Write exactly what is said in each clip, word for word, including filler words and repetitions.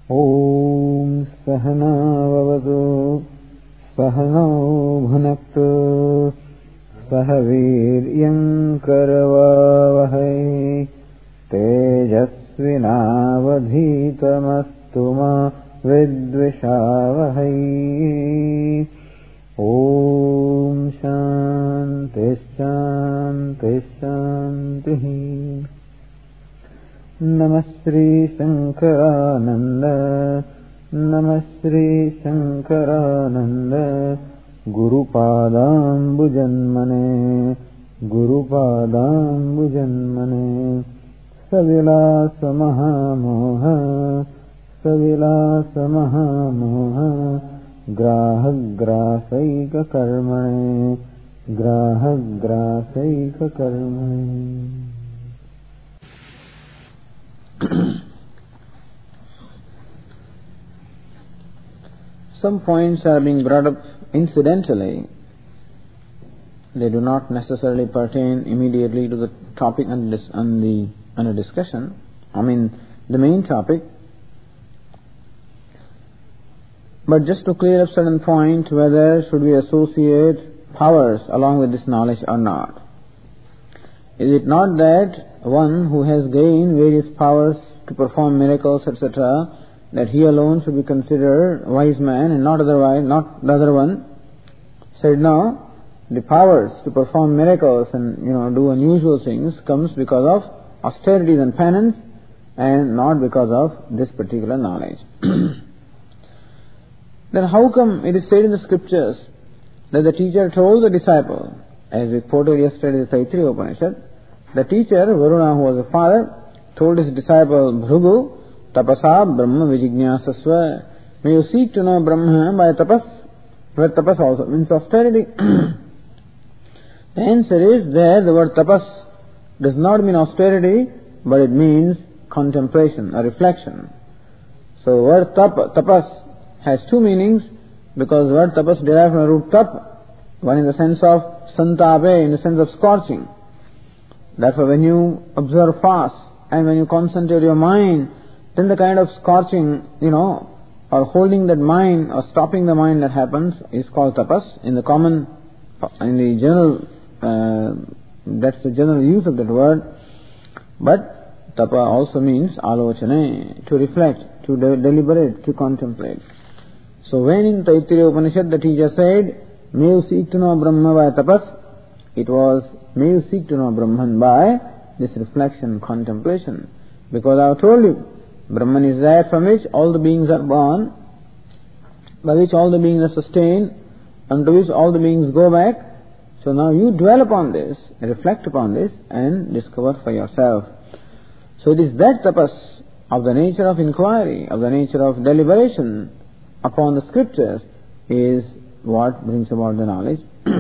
ॐ सहना भवतु सहनौ भुनक्तु सह वीर्यं करवावहै तेजस्विनावधीतमस्तु मा विद्विषावहै। ॐ शान्ति शान्ति शान्तिः। नमः श्री शंकरानंद नमः Shri Shankaranand गुरुपादाम्बुजन्मने गुरुपादाम्बुजन्मने सविलास महामोह सविलास महामोह ग्राहग्रासैक कर्मणे ग्राहग्रासैक कर्मणे। Some points are being brought up incidentally. They do not necessarily pertain immediately to the topic and this and the under discussion. I mean the main topic. But just to clear up certain point, whether should we associate powers along with this knowledge or not? Is it not that one who has gained various powers to perform miracles, et cetera, that he alone should be considered wise man and not otherwise, not the other one? Said no, the powers to perform miracles and you know do unusual things comes because of austerities and penance, and not because of this particular knowledge. Then how come it is said in the scriptures that the teacher told the disciple, as we quoted yesterday in the Taittiriya Upanishad, the teacher, Varuna, who was a father, told his disciple Bhrigu, tapasa brahma vijñāsasva, may you seek to know Brahma by tapas. Word tapas also means austerity. The answer is there, the word tapas does not mean austerity, but it means contemplation or reflection. So word tap, tapas has two meanings, because word tapas derived from the root tap, one in the sense of santape, in the sense of scorching. Therefore when you observe fast and when you concentrate your mind, then the kind of scorching, you know, or holding that mind or stopping the mind that happens is called tapas. In the common, in the general, uh, that's the general use of that word. But tapa also means alochane, to reflect, to de- deliberate, to contemplate. So when in Taittiriya Upanishad the teacher said, may you seek to know Brahma by tapas, it was, may you seek to know Brahman by this reflection, contemplation. Because I have told you, Brahman is that from which all the beings are born, by which all the beings are sustained, unto which all the beings go back. So now you dwell upon this, reflect upon this, and discover for yourself. So it is that tapas of the nature of inquiry, of the nature of deliberation upon the scriptures, is what brings about the knowledge.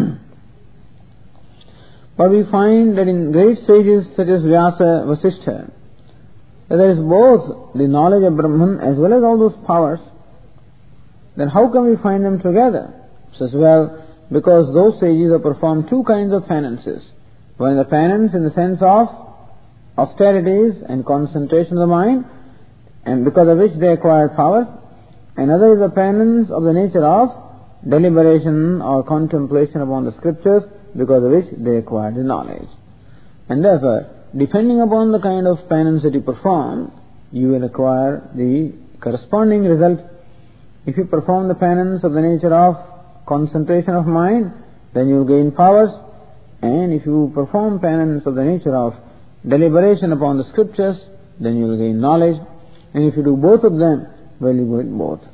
But we find that in great sages such as Vyasa, Vasishtha, that there is both the knowledge of Brahman as well as all those powers. Then how can we find them together? Says, well, because those sages have performed two kinds of penances. One is the penance in the sense of austerities and concentration of the mind, and because of which they acquired powers. Another is the penance of the nature of deliberation or contemplation upon the scriptures, because of which they acquired the knowledge. And therefore, depending upon the kind of penance that you perform, you will acquire the corresponding result. If you perform the penance of the nature of concentration of mind, then you will gain powers. And if you perform penance of the nature of deliberation upon the scriptures, then you will gain knowledge. And if you do both of them, well, you go in both.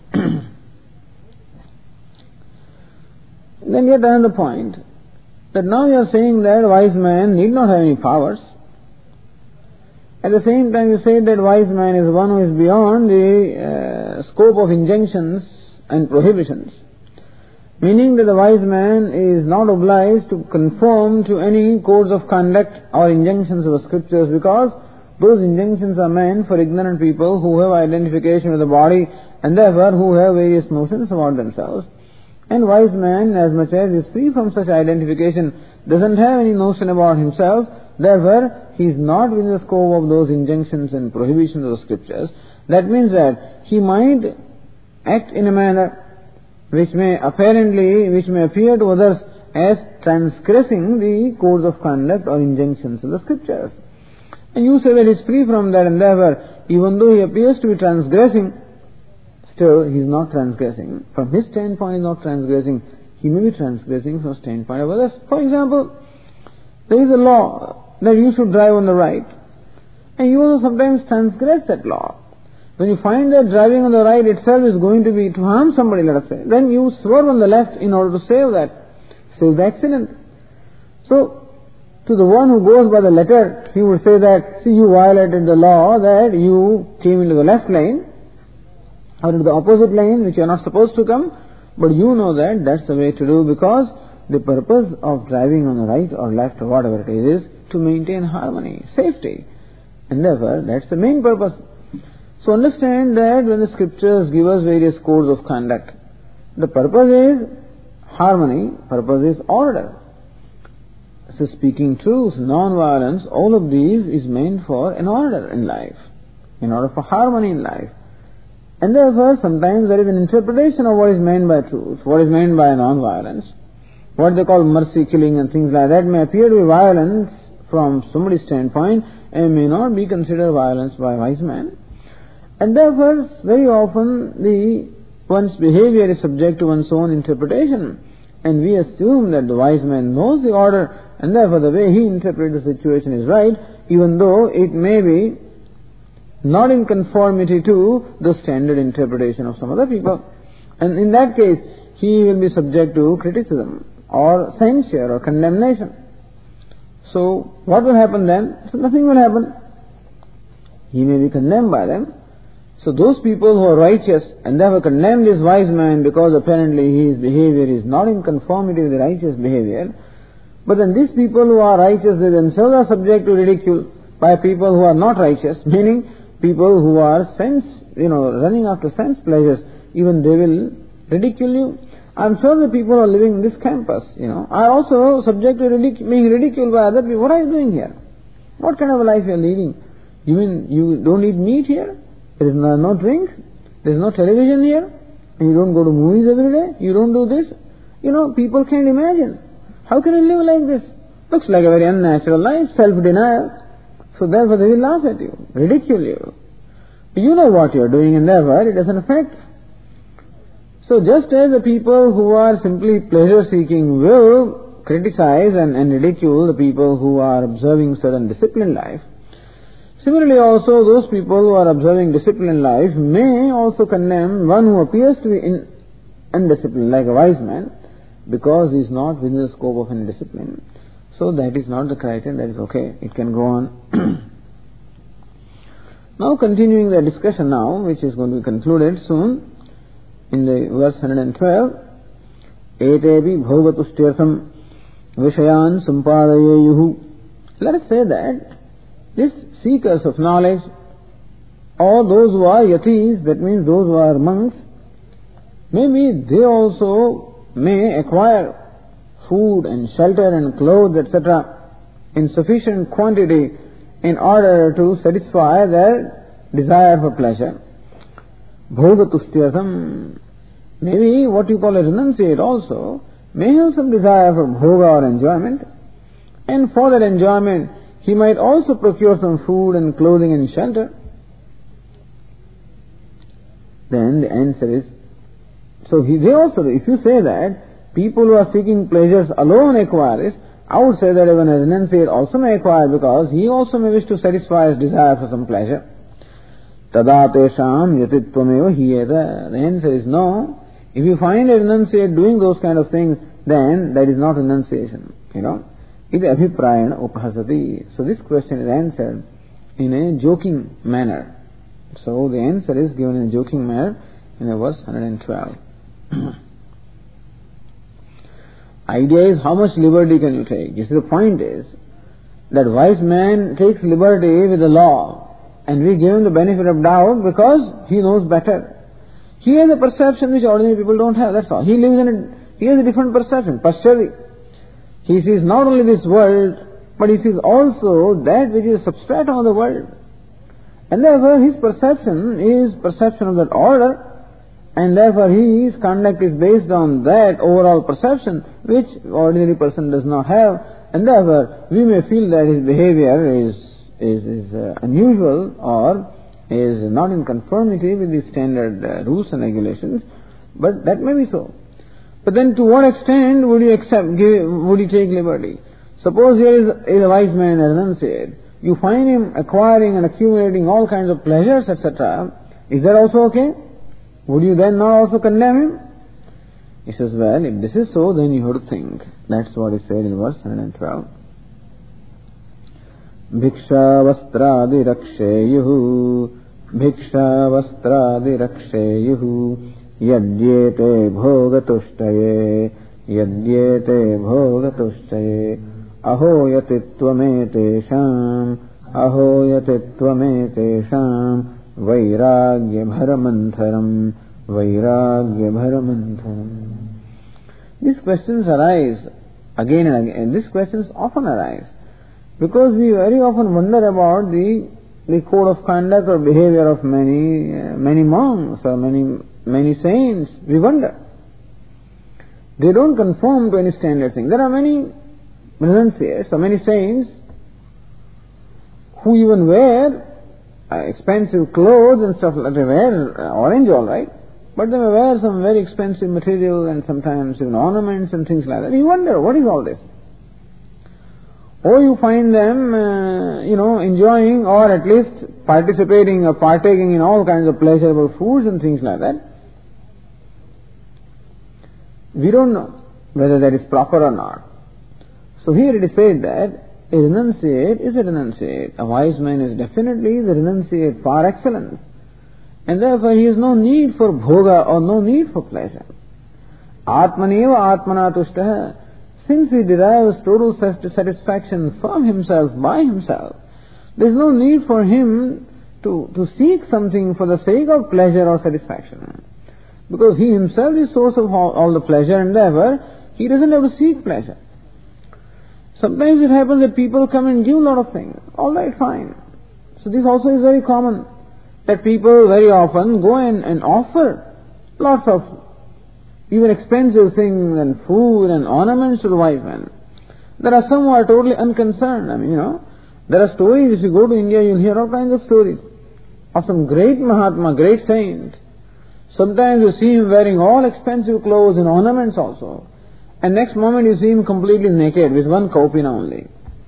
Then yet another point, that now you are saying that wise man need not have any powers. At the same time you say that wise man is one who is beyond the uh, scope of injunctions and prohibitions. Meaning that the wise man is not obliged to conform to any codes of conduct or injunctions of the scriptures, because those injunctions are meant for ignorant people who have identification with the body and therefore who have various notions about themselves. And wise man, as much as is free from such identification, doesn't have any notion about himself, Therefore, he is not within the scope of those injunctions and prohibitions of the scriptures. That means that he might act in a manner which may apparently, which may appear to others as transgressing the codes of conduct or injunctions of the scriptures. And you say that he is free from that, and therefore, even though he appears to be transgressing, still he is not transgressing. From his standpoint, he is not transgressing. He may be transgressing from the standpoint of others. For example, there is a law that you should drive on the right, and you also sometimes transgress that law. When you find that driving on the right itself is going to be to harm somebody, let us say, then you swerve on the left in order to save that, save the accident. So, to the one who goes by the letter, he would say that, see, you violated the law, that you came into the left lane, or into the opposite lane, which you are not supposed to come, but you know that that's the way to do, because the purpose of driving on the right or left or whatever it is, is to maintain harmony, safety. And therefore, that's the main purpose. So understand that when the scriptures give us various codes of conduct, the purpose is harmony, purpose is order. So speaking truth, non-violence, all of these is meant for an order in life, in order for harmony in life. And therefore, sometimes there is an interpretation of what is meant by truth, what is meant by non-violence. What they call mercy killing and things like that may appear to be violence from somebody's standpoint and may not be considered violence by a wise man. And therefore, very often the one's behavior is subject to one's own interpretation, and we assume that the wise man knows the order, and therefore the way he interprets the situation is right, even though it may be not in conformity to the standard interpretation of some other people. And in that case, he will be subject to criticism or censure or condemnation. So, what will happen then? So nothing will happen. He may be condemned by them. So those people who are righteous and therefore condemn this wise man because apparently his behavior is not in conformity with the righteous behavior, but then these people who are righteous, they themselves are subject to ridicule by people who are not righteous, meaning people who are sense, you know, running after sense pleasures, even they will ridicule you. I'm sure the people who are living in this campus, you know, are also subject to ridic- being ridiculed by other people. What are you doing here? What kind of a life you are leading? You mean you don't eat meat here? There is no, no drink, there is no television here, and you don't go to movies every day, you don't do this. You know, people can't imagine. How can you live like this? Looks like a very unnatural life, self-denial. So therefore they will laugh at you, ridicule you. You know what you are doing, and therefore it doesn't affect. So just as the people who are simply pleasure-seeking will criticize and, and ridicule the people who are observing certain disciplined life, similarly also those people who are observing disciplined life may also condemn one who appears to be in, undisciplined, like a wise man, because he is not within the scope of any discipline. So that is not the criterion, that is okay, it can go on. Now continuing the discussion now, which is going to be concluded soon, in the verse one hundred twelve, Etebi bhogatustirtham vishayan sampadayeyuhu. Let us say that these seekers of knowledge, or those who are yatis, that means those who are monks, maybe they also may acquire food and shelter and clothes, et cetera, in sufficient quantity in order to satisfy their desire for pleasure. Bhogatustyatham, maybe what you call a renunciate also, may have some desire for bhoga or enjoyment, and for that enjoyment he might also procure some food and clothing and shelter. Then the answer is, so he, they also, if you say that people who are seeking pleasures alone acquire this, I would say that even a renunciate also may acquire, because he also may wish to satisfy his desire for some pleasure. Tada tesham yatitvameva hiyeta. The answer is no. If you find a renunciate doing those kind of things, then that is not renunciation, you know. Iti abhiprayana upahasati. So this question is answered in a joking manner. So the answer is given in a joking manner in the verse one hundred twelve. Idea is how much liberty can you take? You see, the point is that wise man takes liberty with the law, and we give him the benefit of doubt because he knows better. He has a perception which ordinary people don't have, that's all. He lives in a, he has a different perception, Pashyavi. He sees not only this world, but it is also that which is substratum of the world. And therefore his perception is perception of that order, and therefore his conduct is based on that overall perception which ordinary person does not have, and therefore we may feel that his behavior is, is, is uh, unusual or is not in conformity with the standard uh, rules and regulations, but that may be so. But then to what extent would you accept, give, would you take liberty? Suppose here is, is a wise man, a renunciate. You find him acquiring and accumulating all kinds of pleasures, et cetera. Is that also okay? Would you then not also condemn him? He says, well, if this is so, then you have to think. That's what is said in verse one twelve. Bhiksha vastradi raksheyuhu, bhiksha vastradi raksheyuhu, yadyete bhogatushtaye, yadyete bhogatushtaye, aho yatitvame aho yatitvame vairagya bharamantharam, vairagya bharamantharam. These questions arise again and again, and these questions often arise because we very often wonder about the, the code of conduct or behavior of many, uh, many monks or many, many saints. We wonder. They don't conform to any standard thing. There are many renunciates, so many saints who even wear uh, expensive clothes and stuff like that. They wear uh, orange all right, but they may wear some very expensive material and sometimes even ornaments and things like that. You wonder, what is all this? Or you find them, uh, you know, enjoying or at least participating or partaking in all kinds of pleasurable foods and things like that. We don't know whether that is proper or not. So here it is said that a renunciate is a renunciate. A wise man is definitely the renunciate par excellence. And therefore he has no need for bhoga or no need for pleasure. Atmaneva atmana tushtaha. Since he derives total satisfaction from himself, by himself, there is no need for him to, to seek something for the sake of pleasure or satisfaction. Because he himself is source of all, all the pleasure, and therefore he doesn't have to seek pleasure. Sometimes it happens that people come and give a lot of things. All right, fine. So this also is very common, that people very often go and, and offer lots of even expensive things and food and ornaments to the wise man. There are some who are totally unconcerned. I mean, you know, there are stories, if you go to India, you'll hear all kinds of stories of some great Mahatma, great saint. Sometimes you see him wearing all expensive clothes and ornaments also. And next moment you see him completely naked with one kaupina only.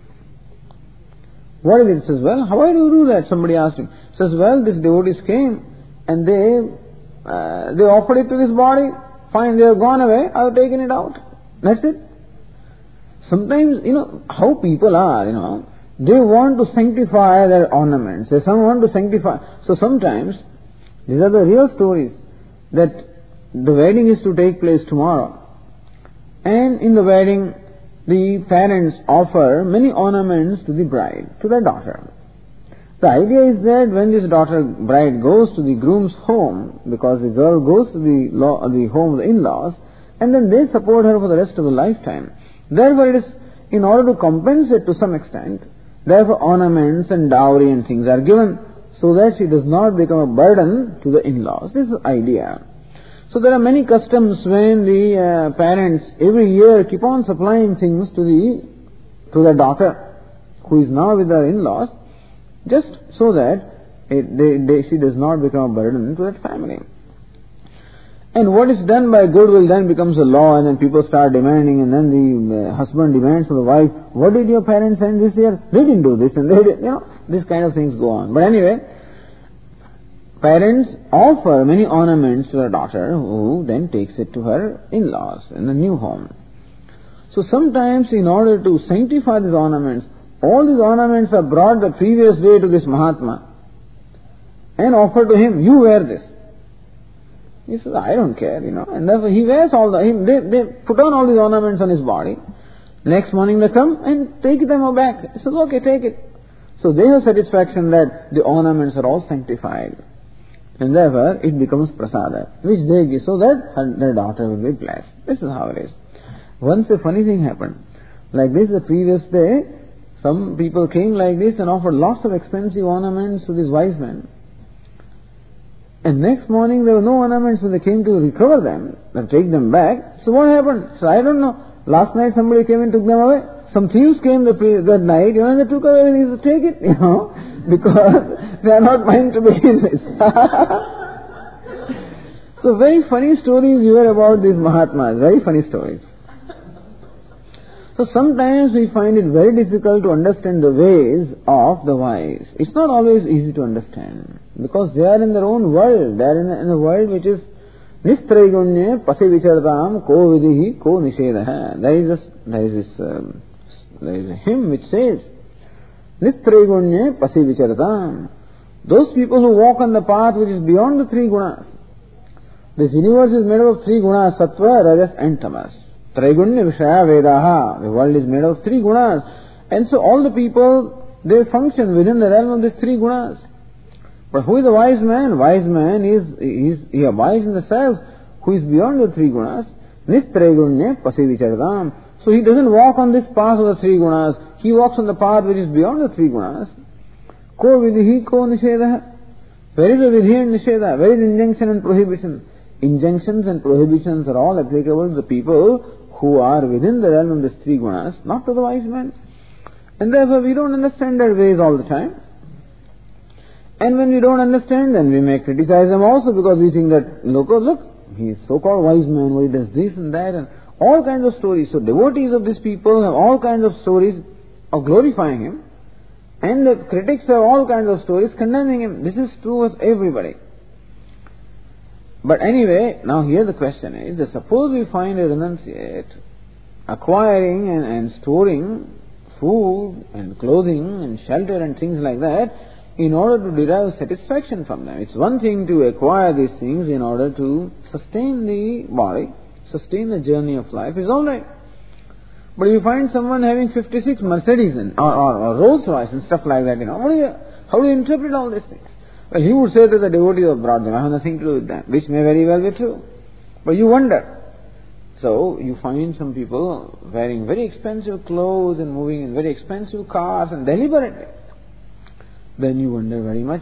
What is it? He says, well, how do you do that? Somebody asked him. He says, well, these devotees came and they, uh, they offered it to this body. Fine, they have gone away, I have taken it out. That's it. Sometimes, you know, how people are, you know, they want to sanctify their ornaments. They some want to sanctify. So sometimes, these are the real stories, that the wedding is to take place tomorrow. And in the wedding, the parents offer many ornaments to the bride, to their daughter. The idea is that when this daughter, bride, goes to the groom's home, because the girl goes to the, law, the home of the in-laws, and then they support her for the rest of the lifetime. Therefore it is, in order to compensate to some extent, therefore ornaments and dowry and things are given, so that she does not become a burden to the in-laws. This is the idea. So there are many customs when the uh, parents every year keep on supplying things to the to their daughter, who is now with her in-laws, just so that it, they, they, she does not become a burden to that family. And what is done by goodwill then becomes a law, and then people start demanding, and then the uh, husband demands from the wife, what did your parents send this year? They didn't do this, and they did, you know, these kind of things go on. But anyway, parents offer many ornaments to their daughter, who then takes it to her in-laws in the new home. So sometimes in order to sanctify these ornaments, all these ornaments are brought the previous day to this Mahatma and offered to him, you wear this. He says, I don't care, you know. And therefore he wears all the, he, they, they put on all these ornaments on his body. Next morning they come and take them back. He says, okay, take it. So they have satisfaction that the ornaments are all sanctified. And therefore it becomes prasada, which they give, so that her, their daughter will be blessed. This is how it is. Once a funny thing happened. Like this, the previous day, Some people came like this and offered lots of expensive ornaments to these wise men. And next morning there were no ornaments when they came to recover them and take them back. So what happened? So I don't know. Last night somebody came and took them away. Some thieves came the pre- that night, you know, and they took away and he said, take it, you know, because they are not mine to begin with. So very funny stories you hear about these Mahatmas, very funny stories. So sometimes we find it very difficult to understand the ways of the wise. It's not always easy to understand because they are in their own world. They are in a, in a world which is Nistraigunye pasi vichartam ko vidihi ko nishedaha. There is this, there is this, um, there is a hymn which says, Nistraigunye pasi vichartam. Those people who walk on the path which is beyond the three gunas. This universe is made up of three gunas, sattva, rajas and tamas. Traigunya Vishaya Vedaha. The world is made of three gunas. And so all the people, they function within the realm of these three gunas. But who is a wise man? Wise man is, is he abides in the self who is beyond the three gunas. Nistraigunya Pasivichardam. So he doesn't walk on this path of the three gunas. He walks on the path which is beyond the three gunas. Ko vidhi ko nishedaha. Where is the vidhi and nisheda? Where is injunction and prohibition? Injunctions and prohibitions are all applicable to the people who are within the realm of these three gunas, not to the wise man. And therefore we don't understand their ways all the time. And when we don't understand, then we may criticize them also because we think that, look, oh, look, he is so-called wise man, why he does this and that, and all kinds of stories. So devotees of these people have all kinds of stories of glorifying him, and the critics have all kinds of stories condemning him. This is true of everybody. But anyway, now here the question is, that suppose we find a renunciate acquiring and, and storing food and clothing and shelter and things like that in order to derive satisfaction from them. It's one thing to acquire these things in order to sustain the body, sustain the journey of life, is alright. But if you find someone having fifty-six Mercedes and, or, or, or Rolls Royce and stuff like that, you know, what do you, how do you interpret all these things? Well, he would say that the devotees have brought them. I have nothing to do with that, which may very well be true. But you wonder. So you find some people wearing very expensive clothes and moving in very expensive cars and deliberately. Then you wonder very much.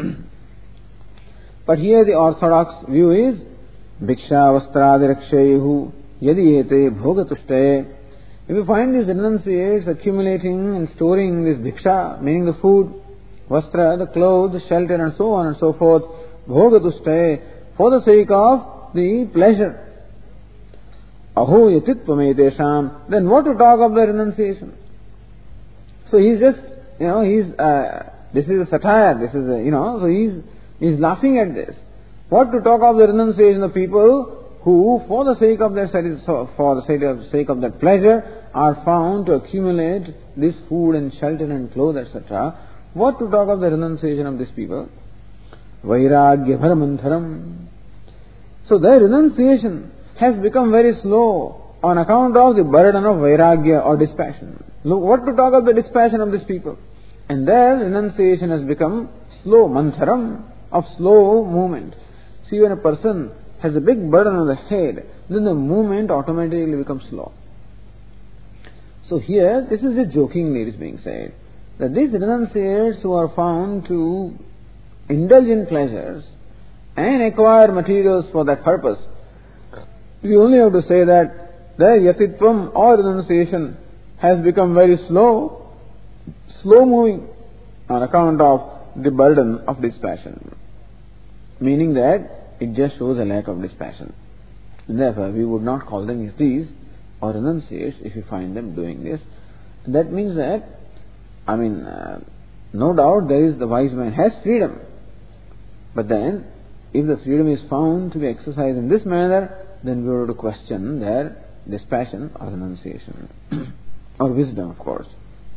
But here the orthodox view is Bhiksha vastradirakshayuhu yadiyete bhogatushtaya. If you find these renunciates accumulating and storing this bhiksha, meaning the food, vastra, the clothes, the shelter and so on and so forth, bhogatushtaya, for the sake of the pleasure. Aho yatitvametesham, then what to talk of the renunciation? So he's just, you know, he's, uh, this is a satire, this is a, you know, so he's, he's laughing at this. What to talk of the renunciation of people who, for the sake of their for the sake of, sake of that pleasure, are found to accumulate this food and shelter and clothes, et cetera. What to talk of the renunciation of these people? Vairagya bharamantharam. So their renunciation has become very slow on account of the burden of vairagya or dispassion. Look, what to talk of the dispassion of these people? And their renunciation has become slow, mantharam, of slow movement. See, when a person has a big burden on the head, then the movement automatically becomes slow. So here, this is a jokingly it is being said, that these renunciates who are found to indulge in pleasures and acquire materials for that purpose, we only have to say that their yatitvam or renunciation has become very slow, slow moving on account of the burden of dispassion. Meaning that it just shows a lack of dispassion. Therefore, we would not call them yatis or renunciates if you find them doing this. That means that, I mean, uh, no doubt there is the wise man has freedom. But then, if the freedom is found to be exercised in this manner, then we have to question their dispassion or renunciation. Or wisdom, of course.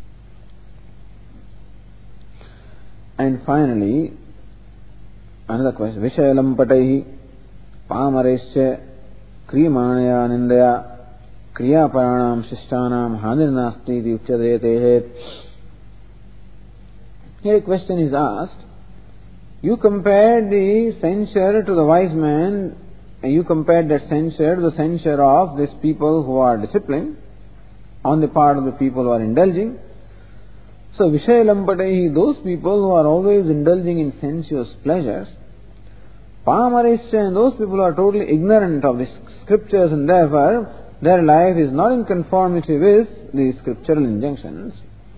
And finally, another question. Vishayalam pataihi pamaresya kriyamanaya nindaya kriyaparanam shishtanam hanirnasti iti uchyadetehet. Here a question is asked. You compared the censure to the wise man, and you compared that censure to the censure of these people who are disciplined on the part of the people who are indulging. So Vishaya Lampatehi, those people who are always indulging in sensuous pleasures, Pamarischa, and those people who are totally ignorant of the scriptures and therefore their life is not in conformity with the scriptural injunctions.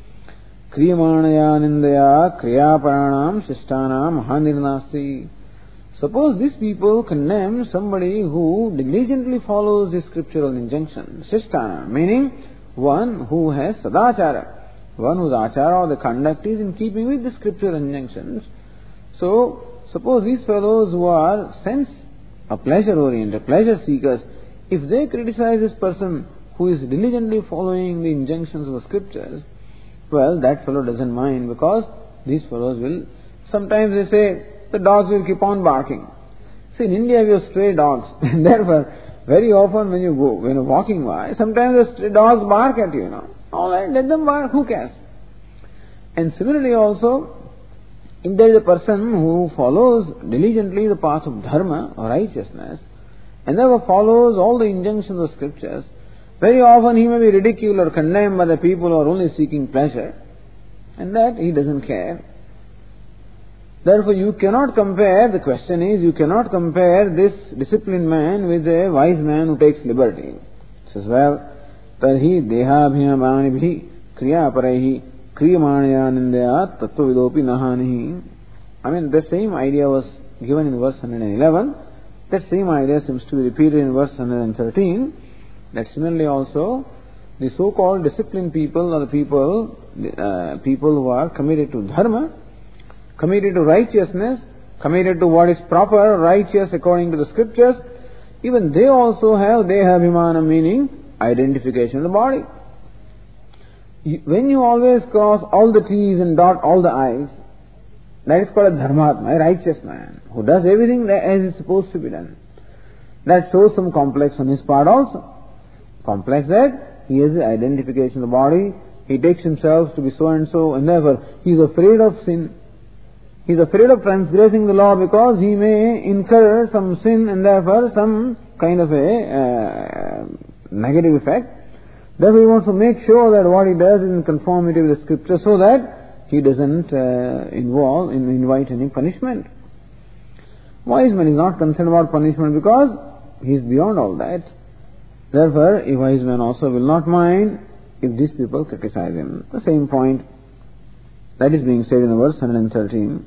Kriyamanaya nindaya kriyaparanam shishtanam mahanirnasti. Suppose these people condemn somebody who diligently follows the scriptural injunctions, Shishtana, meaning one who has sadachara, one whose achara or the conduct is in keeping with the scriptural injunctions. So, suppose these fellows who are sense or pleasure oriented, pleasure seekers, if they criticize this person who is diligently following the injunctions of the scriptures, well, that fellow doesn't mind, because these fellows will, sometimes they say, the dogs will keep on barking. See, in India we have stray dogs, and therefore, very often when you go, when you're walking by, sometimes the stray dogs bark at you, you know. Alright, let them bark, who cares? And similarly also, if there is a person who follows diligently the path of dharma or righteousness, and therefore follows all the injunctions of scriptures, very often he may be ridiculed or condemned by the people who are only seeking pleasure, and that he doesn't care. Therefore you cannot compare, the question is, you cannot compare this disciplined man with a wise man who takes liberty. It says, well, tarhi dehabhinabhanibhi kriyaparaihi kriyamanaya nindaya tattvavidopi nahanihi. I mean, the same idea was given in verse one hundred eleven. That same idea seems to be repeated in verse one hundred thirteen. That similarly also, the so-called disciplined people are the people, uh, people who are committed to dharma, committed to righteousness, committed to what is proper, righteous according to the scriptures. Even they also have dehabhimana, meaning identification of the body. When you always cross all the T's and dot all the I's, that is called a dharmatma, a righteous man, who does everything as is supposed to be done. That shows some complex on his part also. Complex that he has the identification of the body, he takes himself to be so and so, and therefore he is afraid of sin. He is afraid of transgressing the law because he may incur some sin and therefore some kind of a uh, negative effect. Therefore he wants to make sure that what he does is in conformity with the scripture, so that he doesn't uh, involve, in, invite any punishment. Wise man is not concerned about punishment because he is beyond all that. Therefore a wise man also will not mind if these people criticize him. The same point that is being said in the verse one hundred thirteen.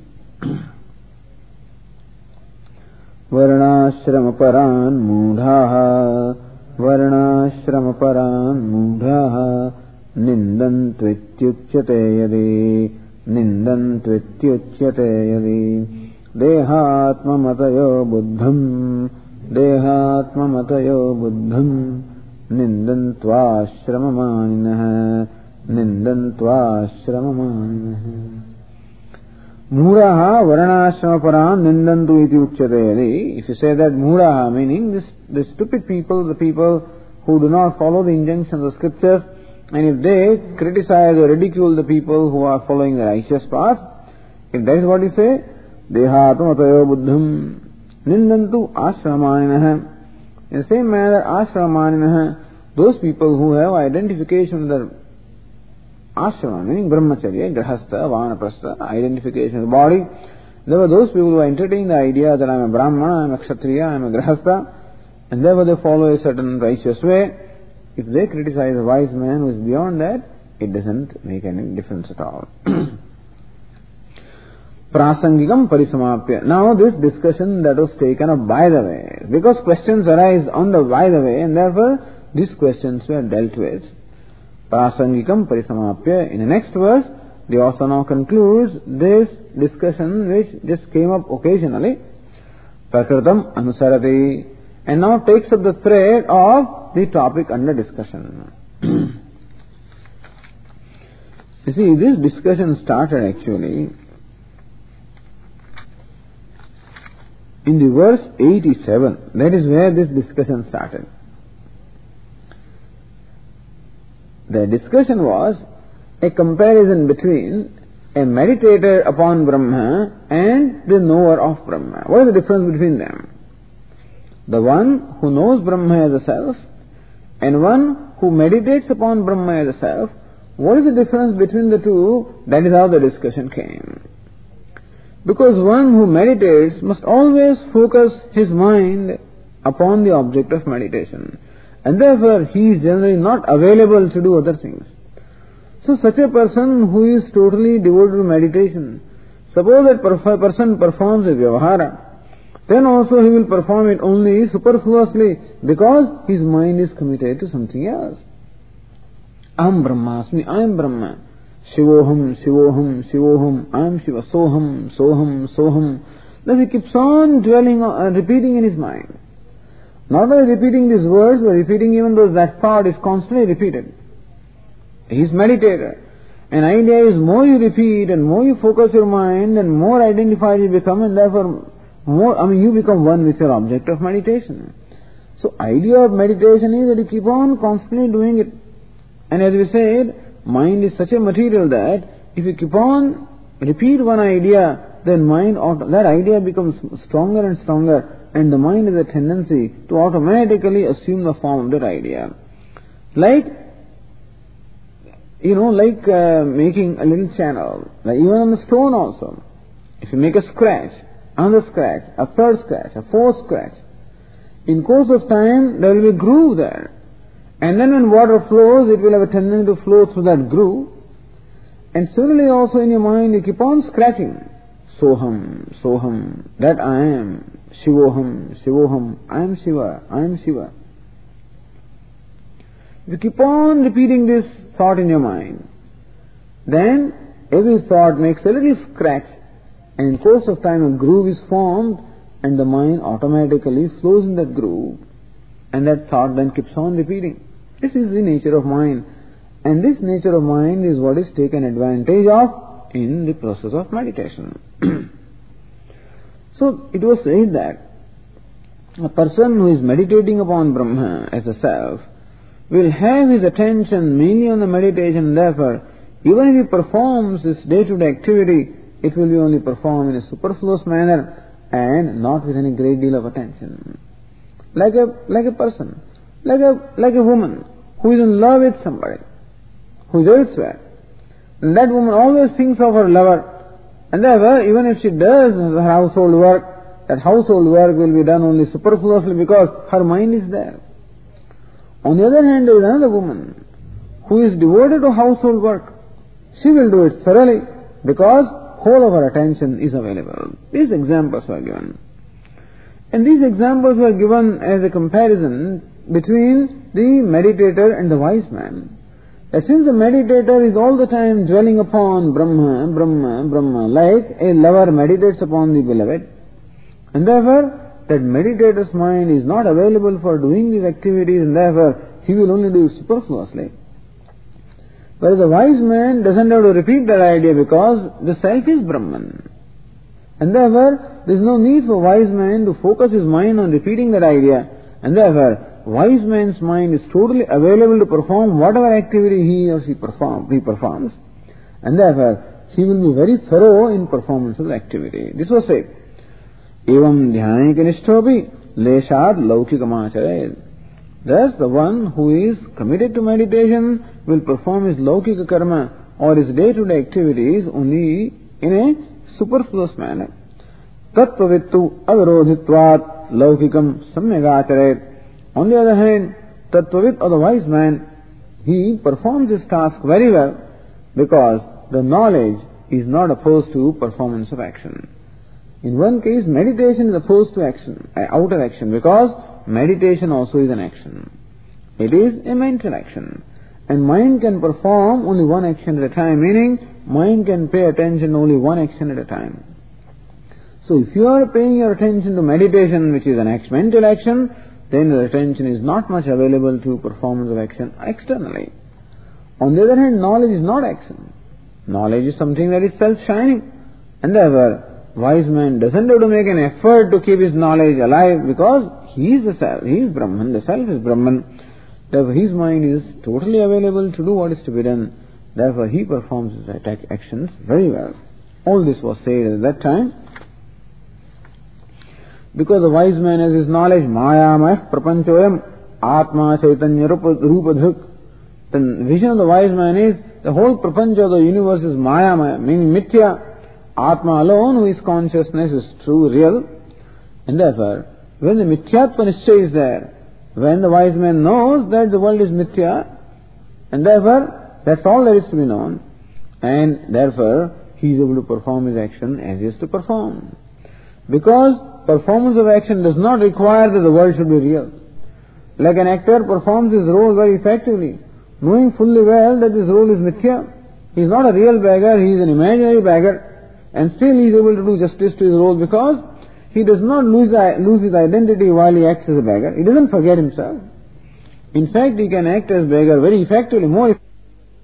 Varnashram paran mudhaha Varnashram paran mudhaha Nindantvityuchyate yadi Nindantvityuchyate yadi Dehatma matayo buddham Dehatma matayo buddham Nindantva shramamaninah Nindantva shramamaninah. Muraha varnashrama paran nindantu iti uchyate. If you say that muraha, meaning this, the stupid people, the people who do not follow the injunctions of the scriptures, and if they criticize or ridicule the people who are following the righteous path, if that is what you say, dehatam atayo buddham nindantu ashramaninah. In the same manner, ashramaninah, those people who have identification with the ashrama, meaning brahmacharya, grahastha, vanaprastha, identification of the body. There were those people who entertain the idea that I am a brahmana, I am a kshatriya, I am a grahastha, and therefore they follow a certain righteous way. If they criticize a wise man who is beyond that, it doesn't make any difference at all. Prasangikam parisamapya. Now this discussion that was taken up by the way, because questions arise on the by the way, and therefore these questions were dealt with. Prasangikam parisamapya. In the next verse, the author now concludes this discussion which just came up occasionally. Prakritam anusarati. And now takes up the thread of the topic under discussion. You see, this discussion started actually in the verse eighty-seven. That is where this discussion started. The discussion was a comparison between a meditator upon Brahma and the knower of Brahma. What is the difference between them? The one who knows Brahma as a self and one who meditates upon Brahma as a self, what is the difference between the two? That is how the discussion came. Because one who meditates must always focus his mind upon the object of meditation. And therefore he is generally not available to do other things. So such a person who is totally devoted to meditation, suppose that a person performs a vyavahara, then also he will perform it only superfluously because his mind is committed to something else. Aham Brahmasmi, I am Brahma. Shivoham, Shivoham, Shivoham, I am Shiva, Soham, Soham, Soham. Thus he keeps on dwelling, uh, repeating in his mind. Not only repeating these words, but repeating even though that thought is constantly repeated. He is meditator. An idea is more you repeat and more you focus your mind and more identified you become, and therefore more, I mean you become one with your object of meditation. So idea of meditation is that you keep on constantly doing it. And as we said, mind is such a material that if you keep on repeat one idea, then mind, that idea becomes stronger and stronger, and the mind has a tendency to automatically assume the form of that idea. Like, you know, like uh, making a little channel, like even on the stone also. If you make a scratch, another scratch, a third scratch, a fourth scratch, in course of time there will be a groove there. And then when water flows, it will have a tendency to flow through that groove. And similarly also in your mind, you keep on scratching. Soham, Soham, that I am. Shivoham, Shivoham, I am Shiva, I am Shiva. If you keep on repeating this thought in your mind, then every thought makes a little scratch, and in course of time a groove is formed, and the mind automatically flows in that groove, and that thought then keeps on repeating. This is the nature of mind, and this nature of mind is what is taken advantage of in the process of meditation. So it was said that a person who is meditating upon Brahma as a self will have his attention mainly on the meditation, and therefore even if he performs this day-to-day activity, it will be only performed in a superfluous manner and not with any great deal of attention. Like a like a person, like a like a woman who is in love with somebody, who is elsewhere. And that woman always thinks of her lover, and therefore even if she does her household work, that household work will be done only superfluously because her mind is there. On the other hand, there is another woman who is devoted to household work. She will do it thoroughly because whole of her attention is available. These examples were given. And these examples were given as a comparison between the meditator and the wise man. That since the meditator is all the time dwelling upon Brahma, Brahma, Brahma, like a lover meditates upon the beloved, and therefore that meditator's mind is not available for doing these activities, and therefore he will only do it superfluously. Whereas a wise man doesn't have to repeat that idea because the self is Brahman. And therefore there is no need for wise man to focus his mind on repeating that idea, and therefore wise man's mind is totally available to perform whatever activity he or she perform, he performs, and therefore he will be very thorough in performance of the activity. This was said. Evam dhyanika nishtopi leshad laukikamacharet. Thus the one who is committed to meditation will perform his laukika karma or his day-to-day activities only in a superfluous manner. Tattvavittu avarodhitvat laukikam samyagacharet. On the other hand, Tattvavit or the wise man, he performs his task very well because the knowledge is not opposed to performance of action. In one case, meditation is opposed to action, outer action, because meditation also is an action. It is a mental action. And mind can perform only one action at a time, meaning mind can pay attention only one action at a time. So if you are paying your attention to meditation, which is an action, mental action, then your attention is not much available to performance of action externally. On the other hand, knowledge is not action. Knowledge is something that is self-shining. And therefore, wise man doesn't have to make an effort to keep his knowledge alive because he is the self, he is Brahman, the self is Brahman. Therefore his mind is totally available to do what is to be done. Therefore he performs his attack actions very well. All this was said at that time. Because the wise man has his knowledge, Mayamaya Prapanchoyam Atma Chaitanya Rupadhuk. The vision of the wise man is the whole prapancha of the universe is maya, maya, meaning mithya. Atma alone, who is consciousness, is true, real. And therefore, when the mithyatva nishchay is there, when the wise man knows that the world is mithya, and therefore, that's all there is to be known, and therefore, he is able to perform his action as he is to perform. Because performance of action does not require that the world should be real. Like an actor performs his role very effectively, knowing fully well that this role is mithya. He is not a real beggar, he is an imaginary beggar. And still he is able to do justice to his role because he does not lose, lose his identity while he acts as a beggar. He doesn't forget himself. In fact, he can act as beggar very effectively, more effectively.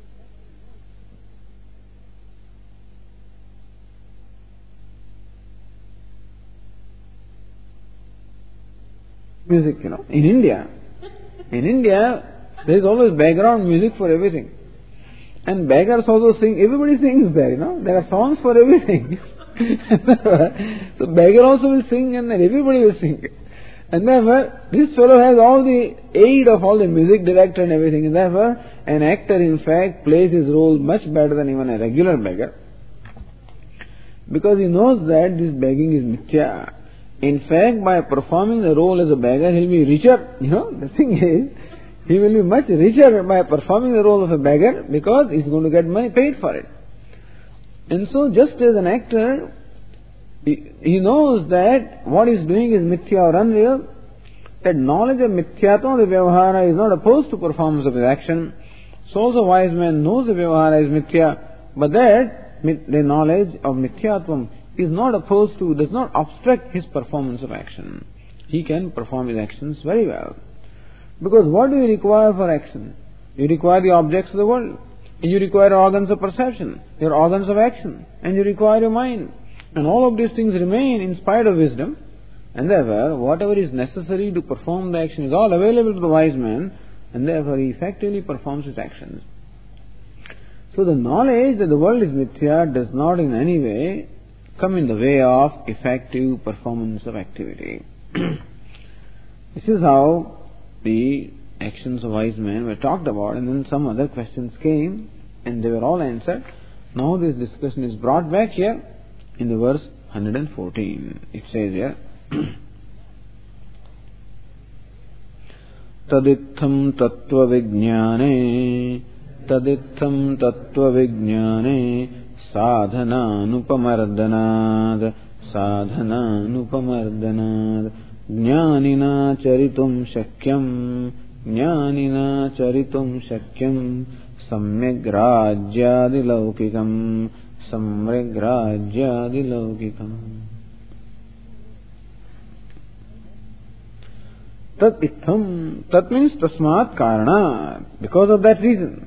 Music, you know, in India. In India, there is always background music for everything. And beggars also sing, everybody sings there, you know, there are songs for everything. So beggar also will sing and then everybody will sing. And therefore, this fellow has all the aid of all the music director and everything. And therefore, an actor in fact plays his role much better than even a regular beggar. Because he knows that this begging is mithya. In fact, by performing the role as a beggar, he'll be richer. You know, the thing is, he will be much richer by performing the role of a beggar because he's going to get money paid for it. And so just as an actor, he, he knows that what he's doing is mithya or unreal, that knowledge of mithyatva, the vyavahara, is not opposed to performance of his action. So also wise man knows the vyavahara is mithya, but that the knowledge of mithyatvam is not opposed to, does not obstruct his performance of action. He can perform his actions very well. Because what do you require for action? You require the objects of the world. You require organs of perception, your organs of action, and you require your mind. And all of these things remain in spite of wisdom. And therefore, whatever is necessary to perform the action is all available to the wise man, and therefore he effectively performs his actions. So the knowledge that the world is mithya does not in any way come in the way of effective performance of activity. This is how the actions of wise men were talked about, and then some other questions came and they were all answered. Now this discussion is brought back here in the verse one hundred fourteen. It says here, Taditham tattva vijnane Taditham tattva vijnane sadhananupamardhanad sadhananupamardhanad Jnanina charitum shakyam Jnanina charitum shakyam Samyak rajyadilaukikam Samyak rajyadilaukikam. Tat itham. Tat means tasmat karana. Because of that reason.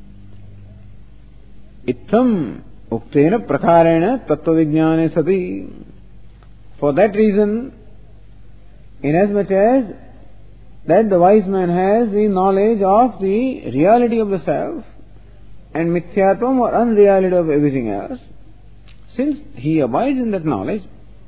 Itham uktena prakarena tattva vijnane sati. For that reason, inasmuch as that the wise man has the knowledge of the reality of the self and mithyatvam or unreality of everything else, since he abides in that knowledge,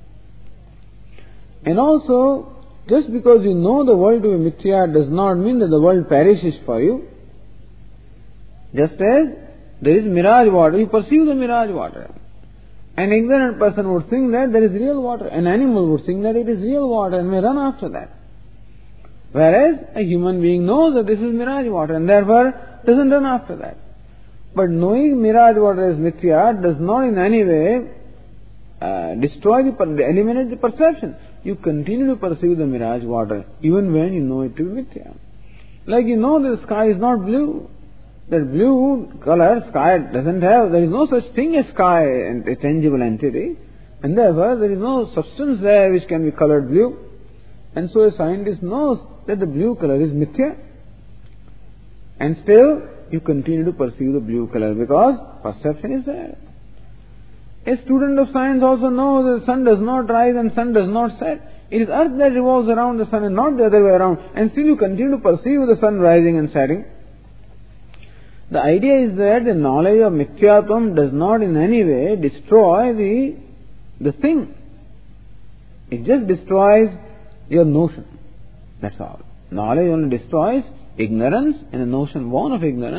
and also just because you know the world to be mithya does not mean that the world perishes for you. Just as there is mirage water, you perceive the mirage water. An ignorant person would think that there is real water. An animal would think that it is real water and may run after that. Whereas a human being knows that this is mirage water and therefore doesn't run after that. But knowing mirage water as mithya does not in any way uh, destroy the, eliminate the perception. You continue to perceive the mirage water even when you know it to be mithya. Like you know the sky is not blue. That blue color sky doesn't have, there is no such thing as sky, a tangible entity, and therefore there is no substance there which can be colored blue. And so a scientist knows that the blue color is mithya. And still you continue to perceive the blue color because perception is there. A student of science also knows that the sun does not rise and sun does not set. It is earth that revolves around the sun and not the other way around. And still you continue to perceive the sun rising and setting. The idea is that the knowledge of mithyatvam does not in any way destroy the, the thing. It just destroys your notion. That's all. Knowledge only destroys ignorance and a notion born of ignorance,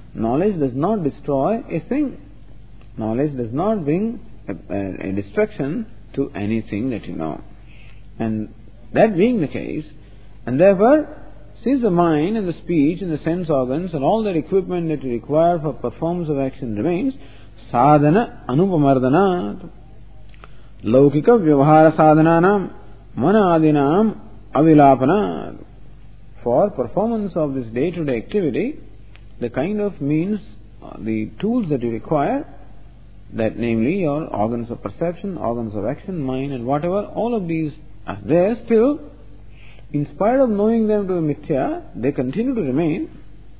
knowledge does not destroy a thing. Knowledge does not bring a, a, a destruction to anything that you know. And that being the case, and therefore, since the mind and the speech and the sense organs and all that equipment that you require for performance of action remains, sadhana anupamardana laukika vyavahara sadhananam manadinam avilapana. For performance of this day-to-day activity, the kind of means, uh, the tools that you require, that namely your organs of perception, organs of action, mind and whatever, all of these are there still. In spite of knowing them to be mithya, they continue to remain.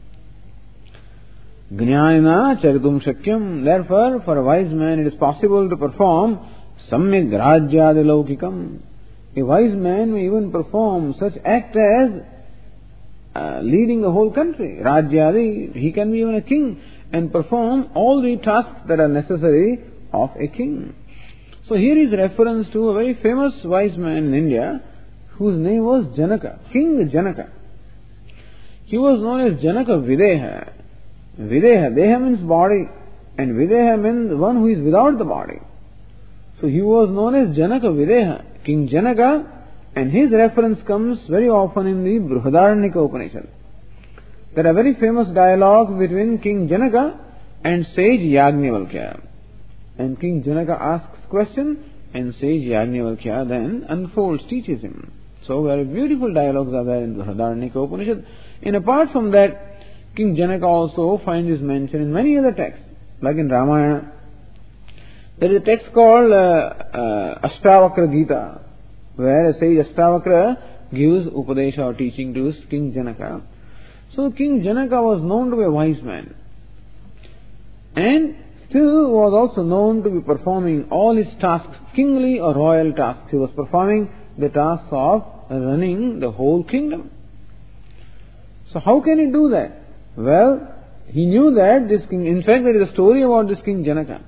Jnanina charitum shakyam. Therefore, for a wise man it is possible to perform samyak rajyadi laukikam. A wise man may even perform such act as uh, leading the whole country. Rajyadi, he can be even a king and perform all the tasks that are necessary of a king. So here is reference to a very famous wise man in India, whose name was Janaka, King Janaka. He was known as Janaka Videha. Videha, Deha means body, and Videha means one who is without the body. So he was known as Janaka Videha, King Janaka, and his reference comes very often in the Brihadaranyaka Upanishad. There are very famous dialogues between King Janaka and sage Yajnavalkya. And King Janaka asks question, and sage Yajnavalkya then unfolds, teaches him. So very beautiful dialogues are there in the Brihadaranyaka Upanishad. And apart from that, King Janaka also finds his mention in many other texts, like in Ramayana. There is a text called uh, uh, Ashtavakra Gita, where a sage Ashtavakra gives Upadesha or teaching to King Janaka. So King Janaka was known to be a wise man, and still was also known to be performing all his tasks, kingly or royal tasks. He was performing the tasks of running the whole kingdom. So how can he do that? Well, he knew that this king, in fact there is a story about this King Janaka,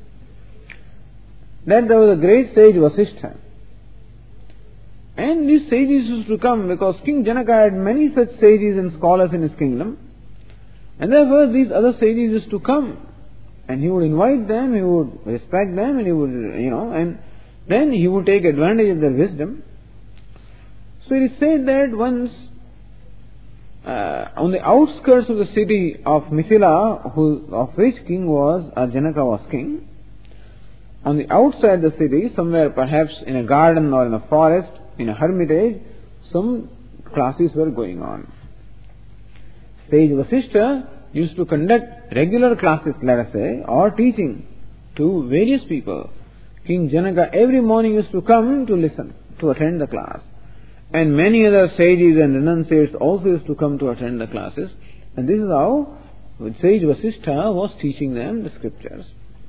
that there was a great sage Vasishtha. And these sages used to come because King Janaka had many such sages and scholars in his kingdom. And therefore these other sages used to come. And he would invite them, he would respect them, and he would, you know, and then he would take advantage of their wisdom. So it is said that once, uh, on the outskirts of the city of Mithila, who, of which king was, uh, Janaka was king, on the outside the city, somewhere perhaps in a garden or in a forest, in a hermitage, some classes were going on. Sage Vasishtha used to conduct regular classes, let us say, or teaching to various people. King Janaka every morning used to come to listen, to attend the class. And many other sages and renunciates also used to come to attend the classes. And this is how Sage Vasishtha was teaching them the scriptures.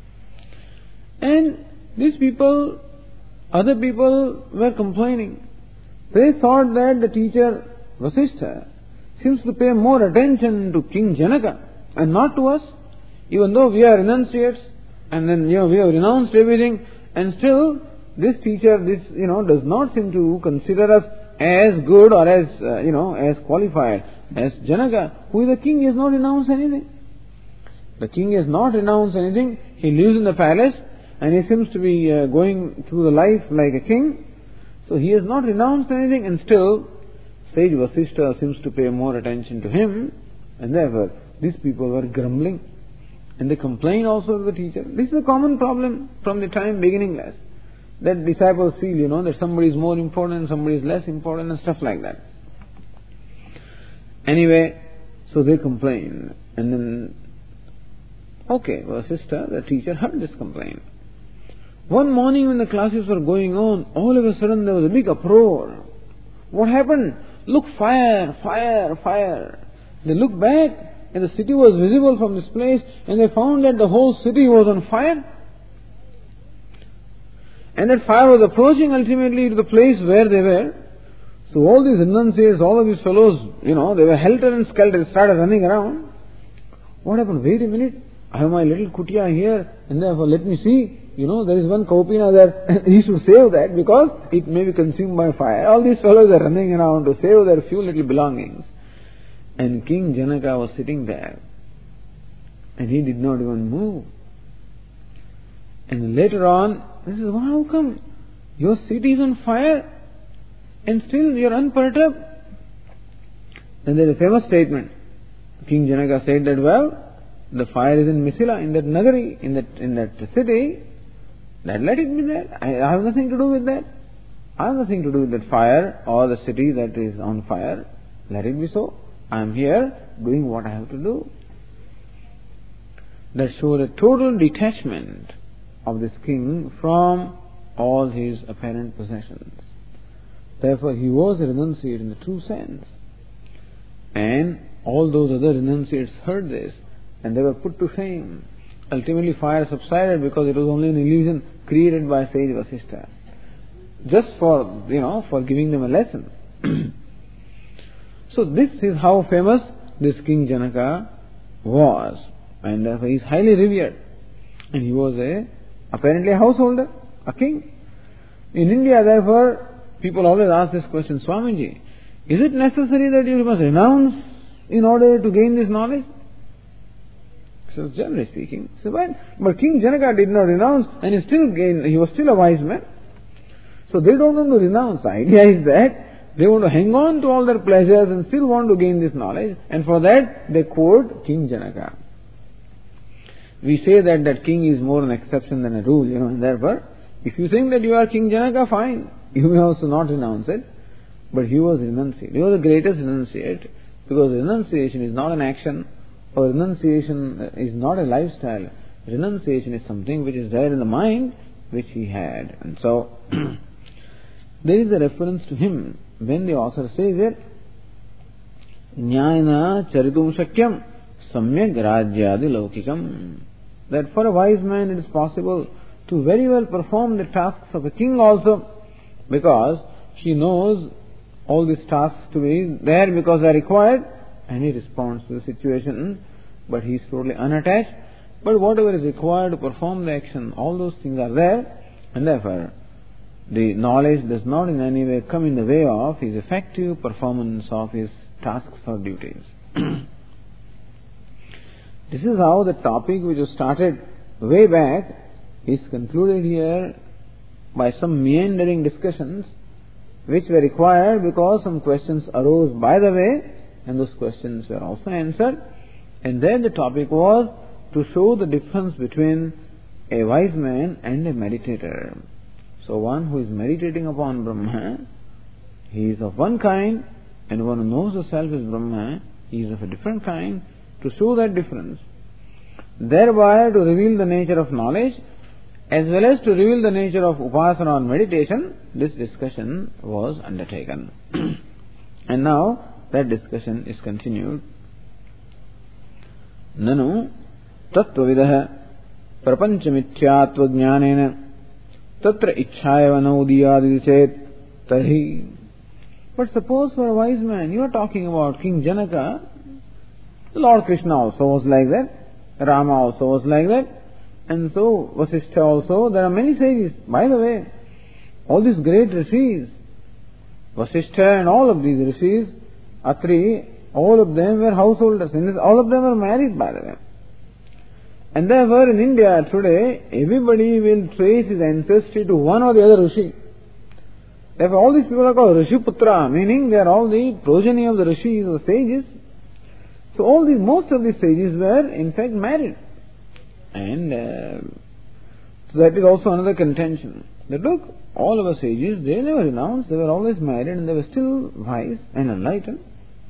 And these people, other people were complaining. They thought that the teacher Vasishtha seems to pay more attention to King Janaka and not to us, even though we are renunciates and then, you know, we have renounced everything, and still this teacher, this, you know, does not seem to consider us as good or as, uh, you know, as qualified as Janaka, who is the king. He has not renounced anything. The king has not renounced anything. He lives in the palace and he seems to be uh, going through the life like a king. So he has not renounced anything, and still Sage Vasishtha seems to pay more attention to him, and therefore these people were grumbling. And they complain also to the teacher. This is a common problem from the time beginningless, that disciples feel, you know, that somebody is more important and somebody is less important and stuff like that. Anyway, so they complain. And then, okay, Vasishtha, the teacher, heard this complaint. One morning when the classes were going on, all of a sudden there was a big uproar. What happened? Look, fire, fire, fire. They looked back and the city was visible from this place, and they found that the whole city was on fire. And that fire was approaching ultimately to the place where they were. So all these renunciates, all of these fellows, you know, they were helter and skelter, they started running around. What happened? Wait a minute, I have my little kutia here, and therefore let me see. You know, there is one kaupina there, he should save that because it may be consumed by fire. All these fellows are running around to save their few little belongings. And King Janaka was sitting there. And he did not even move. And later on, he says, well, how come your city is on fire and still you are unperturbed? And there is a famous statement. King Janaka said that, well, the fire is in Misila, in that Nagari, in that, in that city, that let it be there. I, I have nothing to do with that. I have nothing to do with that fire or the city that is on fire. Let it be so. I am here doing what I have to do. That showed a total detachment of this king from all his apparent possessions. Therefore, he was a renunciate in the true sense. And all those other renunciates heard this and they were put to shame. Ultimately, fire subsided because it was only an illusion created by sage Vasishtha. Just for, you know, for giving them a lesson. So this is how famous this King Janaka was. And therefore he is highly revered. And he was a, apparently a householder, a king. In India, therefore, people always ask this question, Swamiji, is it necessary that you must renounce in order to gain this knowledge? So generally speaking, so well, but King Janaka did not renounce and he still gained, he was still a wise man. So they don't want to renounce. The idea is that they want to hang on to all their pleasures and still want to gain this knowledge, and for that they quote King Janaka. We say that that king is more an exception than a rule, you know, and therefore, if you think that you are King Janaka, fine. You may also not renounce it. But he was renunciate. He was the greatest renunciate, because renunciation is not an action, or renunciation is not a lifestyle. Renunciation is something which is there in the mind, which he had. And so, there is a reference to him when the author says it, Nyayana charitum shakyam samyak rajyadi laukikam. That for a wise man it is possible to very well perform the tasks of a king also, because he knows all these tasks to be there because they are required, and he responds to the situation, but he is totally unattached. But whatever is required to perform the action, all those things are there, and therefore the knowledge does not in any way come in the way of his effective performance of his tasks or duties. This is how the topic which was started way back is concluded here by some meandering discussions which were required because some questions arose by the way, and those questions were also answered. And then the topic was to show the difference between a wise man and a meditator. So one who is meditating upon Brahma, he is of one kind, and one who knows the self is Brahma, he is of a different kind, to show that difference. Thereby to reveal the nature of knowledge, as well as to reveal the nature of upasana or meditation, this discussion was undertaken. And now that discussion is continued. Nanu tattvavidah prapanchamityatva jnanena tatra ichchayava naudiyadi chet tarhi. But suppose for a wise man, you are talking about King Janaka, Lord Krishna also was like that, Rama also was like that, and so Vasishtha also. There are many sages. By the way, all these great rishis, Vasishtha and all of these rishis, Atri, all of them were householders. All of them were married, by the way. And therefore in India today, everybody will trace his ancestry to one or the other rishi. Therefore all these people are called Rishiputra, meaning they are all the progeny of the rishis or sages. So all these, most of these sages were in fact married. And uh, so that is also another contention. That look, all of our sages, they never renounced, they were always married and they were still wise and enlightened.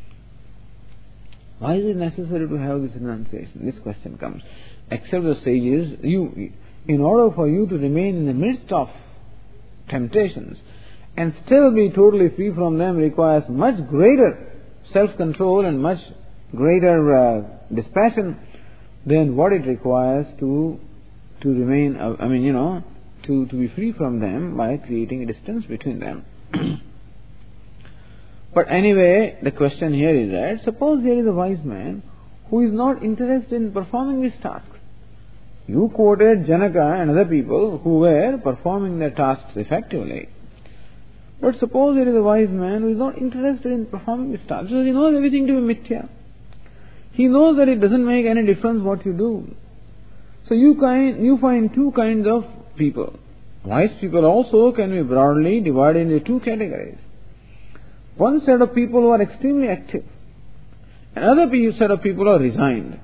Why is it necessary to have this renunciation? This question comes. Except the sages, you, in order for you to remain in the midst of temptations and still be totally free from them requires much greater self-control and much greater uh, dispassion than what it requires to to remain, uh, I mean, you know, to, to be free from them by creating a distance between them. But anyway, the question here is that, suppose there is a wise man who is not interested in performing these tasks. You quoted Janaka and other people who were performing their tasks effectively. But suppose there is a wise man who is not interested in performing these tasks, because he knows everything to be mithya. He knows that it doesn't make any difference what you do. So you kind, you find two kinds of people. Wise people also can be broadly divided into two categories. One set of people who are extremely active. Another set of people are resigned.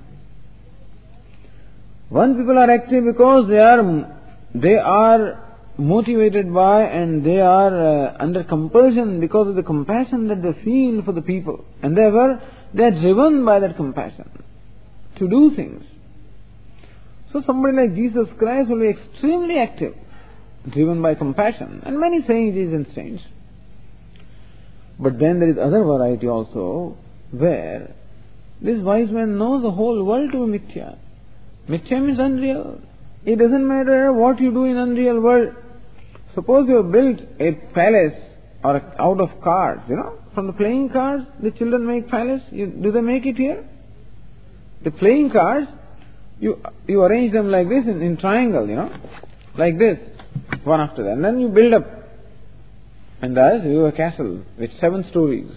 One people are active because they are they are motivated by and they are uh, under compulsion because of the compassion that they feel for the people, and therefore they are driven by that compassion to do things. So somebody like Jesus Christ will be extremely active, driven by compassion, and many saints and saints. But then there is other variety also, where this wise man knows the whole world to be mithya. Mithya means unreal. It doesn't matter what you do in unreal world. Suppose you have built a palace or a, out of cards, you know, from the playing cards, the children make palace. You, do they make it here? The playing cards, you you arrange them like this in, in triangle, you know, like this, one after the other, and then you build up. And thus you have a castle with seven stories.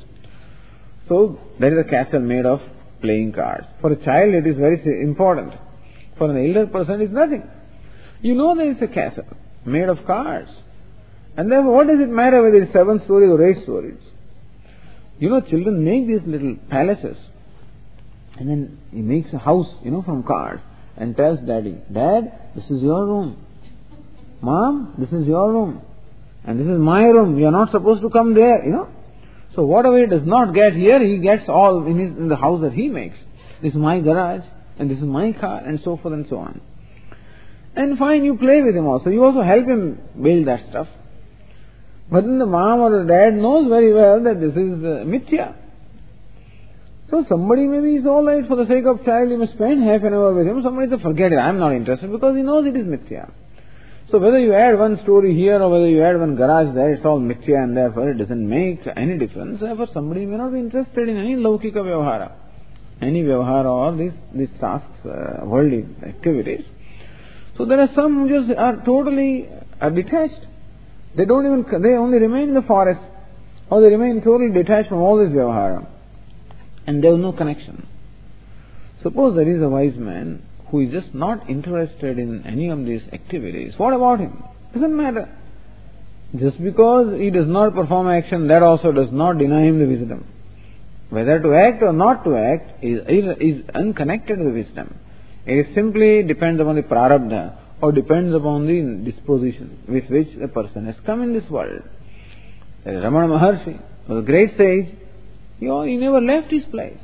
So that is a castle made of playing cards. For a child it is very important. For an elder person it is nothing. You know there is a castle made of cards. And therefore what does it matter whether it is seven stories or eight stories? You know, children make these little palaces. And then he makes a house, you know, from cards. And tells daddy, Dad, this is your room. Mom, this is your room. And this is my room. You are not supposed to come there, you know. So whatever he does not get here, he gets all in, his, in the house that he makes. This is my garage, and this is my car, and so forth and so on. And fine, you play with him also. You also help him build that stuff. But then the mom or the dad knows very well that this is uh, mithya. So somebody maybe is all right for the sake of child, you must spend half an hour with him. Somebody says, forget it, I am not interested, because he knows it is mithya. So whether you add one story here or whether you add one garage there, it's all mithya, and therefore it doesn't make any difference. Therefore somebody may not be interested in any laukika vyavahara, any vyavahara or these, these tasks, uh, worldly activities. So there are some who just are totally are detached. They don't even, they only remain in the forest, or they remain totally detached from all this vyavahara, and there is no connection. Suppose there is a wise man who is just not interested in any of these activities. What about him? Doesn't matter. Just because he does not perform action, that also does not deny him the wisdom. Whether to act or not to act is, is unconnected with wisdom. It simply depends upon the prarabdha, or depends upon the disposition with which a person has come in this world. Ramana Maharshi was a great sage. He, he never left his place.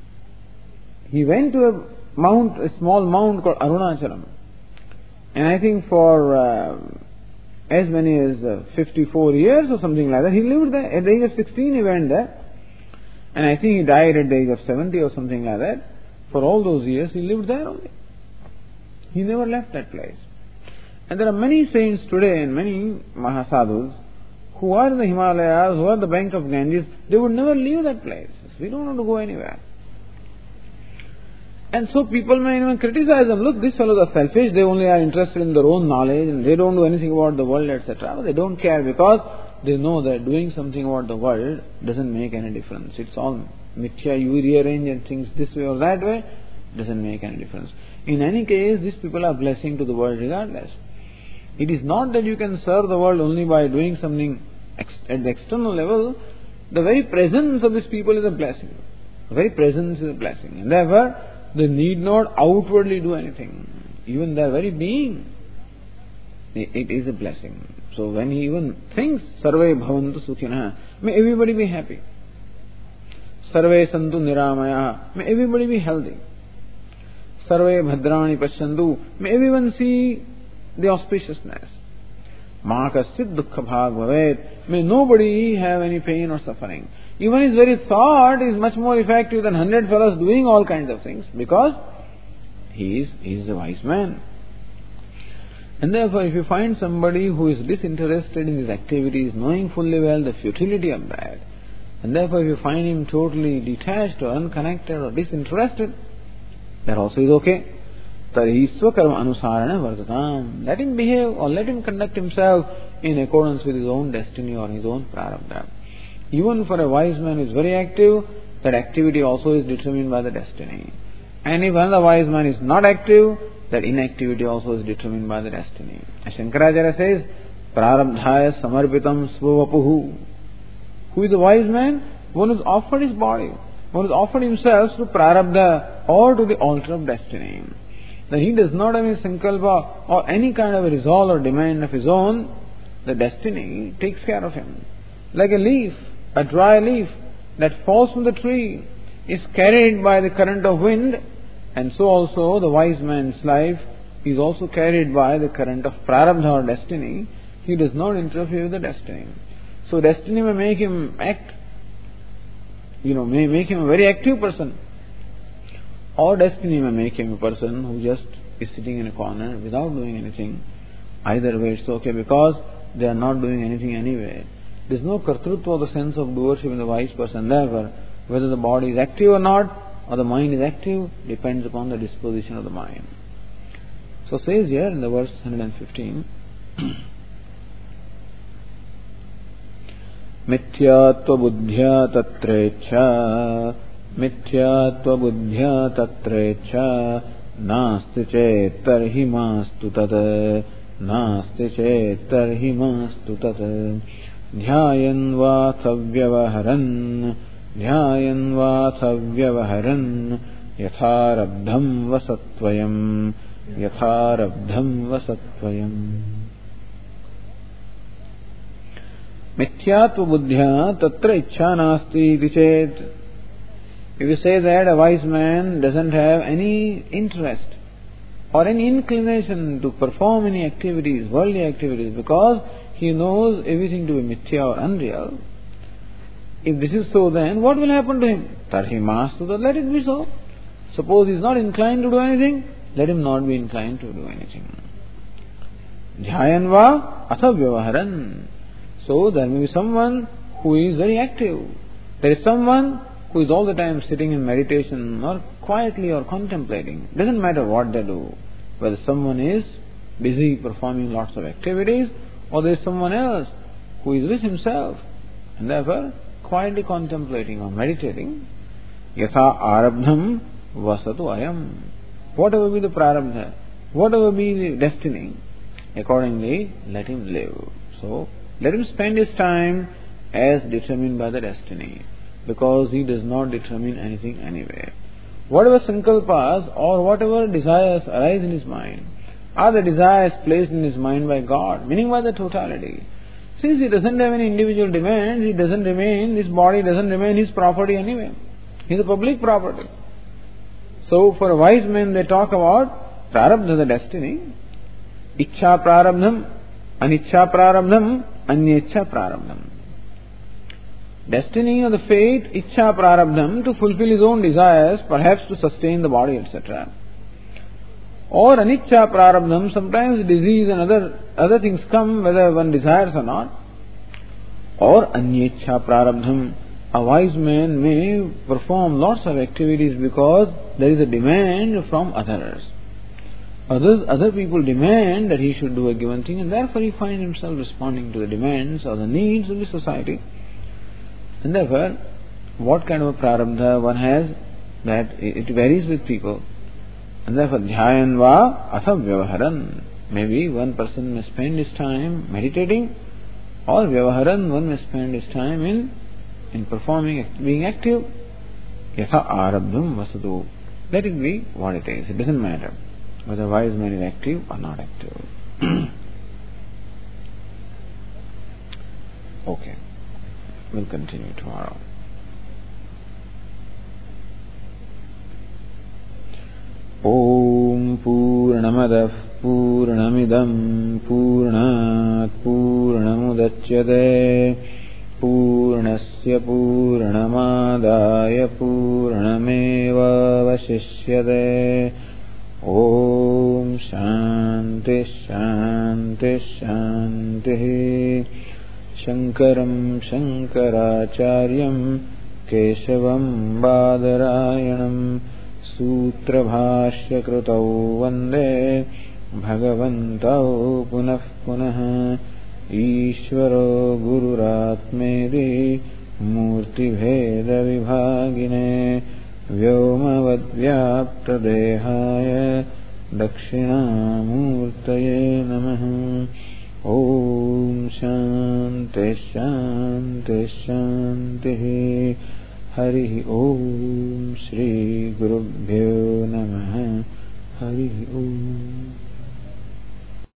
He went to a mount, a small mount called Arunachalam. And I think for uh, as many as uh, fifty-four years or something like that, he lived there. At the age of sixteen he went there. And I think he died at the age of seventy or something like that. For all those years he lived there only. He never left that place. And there are many saints today and many Mahasadhus who are in the Himalayas, who are at the bank of Ganges. They would never leave that place. We don't want to go anywhere. And so people may even criticize them. Look, these fellows are selfish. They only are interested in their own knowledge and they don't do anything about the world, et cetera. But they don't care because they know that doing something about the world doesn't make any difference. It's all mithya. You rearrange and things this way or that way, doesn't make any difference. In any case, these people are blessing to the world regardless. It is not that you can serve the world only by doing something ex- at the external level. The very presence of these people is a blessing. The very presence is a blessing. And therefore, they need not outwardly do anything. Even their very being, it is a blessing. So when he even thinks, Sarve bhavantu sukhina, may everybody be happy. Sarve santu niramaya, may everybody be healthy. Sarve bhadrani pashyantu, may everyone see the auspiciousness. Ma kaschid dukkha bhag bhavet, may nobody have any pain or suffering. Even his very thought is much more effective than hundred fellows doing all kinds of things, because he is, he is a wise man. And therefore if you find somebody who is disinterested in his activities, knowing fully well the futility of that, and therefore if you find him totally detached or unconnected or disinterested, that also is okay. Tari swakarma anusarana vartatam. Let him behave or let him conduct himself in accordance with his own destiny or his own prarabdha. Even for a wise man who is very active, that activity also is determined by the destiny. And if another wise man is not active, that inactivity also is determined by the destiny. As Shankaracharya says, Prarabdhaya samarpitam svavapuhu. Who is the wise man? One who has offered his body. One who has offered himself to Prarabdha or to the altar of destiny. That he does not have any sankalpa or any kind of a resolve or demand of his own, the destiny takes care of him. Like a leaf, a dry leaf that falls from the tree is carried by the current of wind, and so also the wise man's life is also carried by the current of prarabdha or destiny. He does not interfere with the destiny. So destiny may make him act, you know, may make him a very active person. Or destiny may make him a person who just is sitting in a corner without doing anything. Either way it's okay, because they are not doing anything anyway. There is no kartrutva or the sense of doership in the wise person. Therefore, whether the body is active or not, or the mind is active, depends upon the disposition of the mind. So says here in the verse one fifteen, Mithyatva buddhya tatrecha, Mithyatva buddhya tatrecha, Nasti chet tarhi mastu tat, Nasti chet tarhi mastu tat, Dhyayan vasavyavaharan, Dhyayan vasavyavaharan, Yatharabdham vasatvayam, Yatharabdham vasatvayam. Mithyatva buddhya tatra ichha nasti iti chet. If you say that a wise man doesn't have any interest or any inclination to perform any activities, worldly activities, because he knows everything to be mithya or unreal, if this is so, then what will happen to him? Tarhi mastu, let it be so. Suppose he is not inclined to do anything, let him not be inclined to do anything. Dhyayan va athavyavaharan. So there may be someone who is very active. There is someone who is all the time sitting in meditation or quietly or contemplating. Doesn't matter what they do. Whether someone is busy performing lots of activities, or there is someone else who is with himself and therefore quietly contemplating or meditating. Yatha arabdham vasatu ayam. Whatever be the prarabdha, whatever be the destiny, accordingly let him live. So let him spend his time as determined by the destiny, because he does not determine anything anyway. Whatever sankalpas or whatever desires arise in his mind are the desires placed in his mind by God, meaning by the totality. Since he doesn't have any individual demands, he doesn't remain, this body doesn't remain his property anyway. He is a public property. So for a wise man they talk about prarabdha, the destiny, ichha prarabdham, anichha prarabdham, anyecha prarabdham. Destiny or the fate, ichha prarabdham, to fulfill his own desires, perhaps to sustain the body, et cetera. Or aniccha prarabdham, sometimes disease and other other things come whether one desires or not. Or anyecha prarabdham, a wise man may perform lots of activities because there is a demand from others. Others, other people demand that he should do a given thing, and therefore he finds himself responding to the demands or the needs of the society. And therefore, what kind of a prarabdha one has, that it varies with people. And therefore, dhyayan va athavyavaharan. Maybe one person may spend his time meditating, or vyavaharan, one may spend his time in in performing, being active. Yatha arabdham vasadu. Let it be what it is. It doesn't matter whether a wise man is active or not active. Okay. We'll continue tomorrow. Om Purnamadah Purnamidam Purnat Purnamudachyate Purnasya Purnamadaya Purnameva Vashishyate. Om Shanti Shanti Shanti. Shankaram Shankaracharyam Keshavam Badarayanam Sutra Bhashya Krutau Vande Bhagavantau Punah Punah Ishvaro Gururatmedi मूर्तिभेदविभागिने व्योमवद्व्याप्तदेहाय दक्षिणामूर्तये नमः। ॐ शान्ति शान्ति शान्तिः। हरिः ॐ श्रीगुरुभ्यो नमः। हरिः ॐ।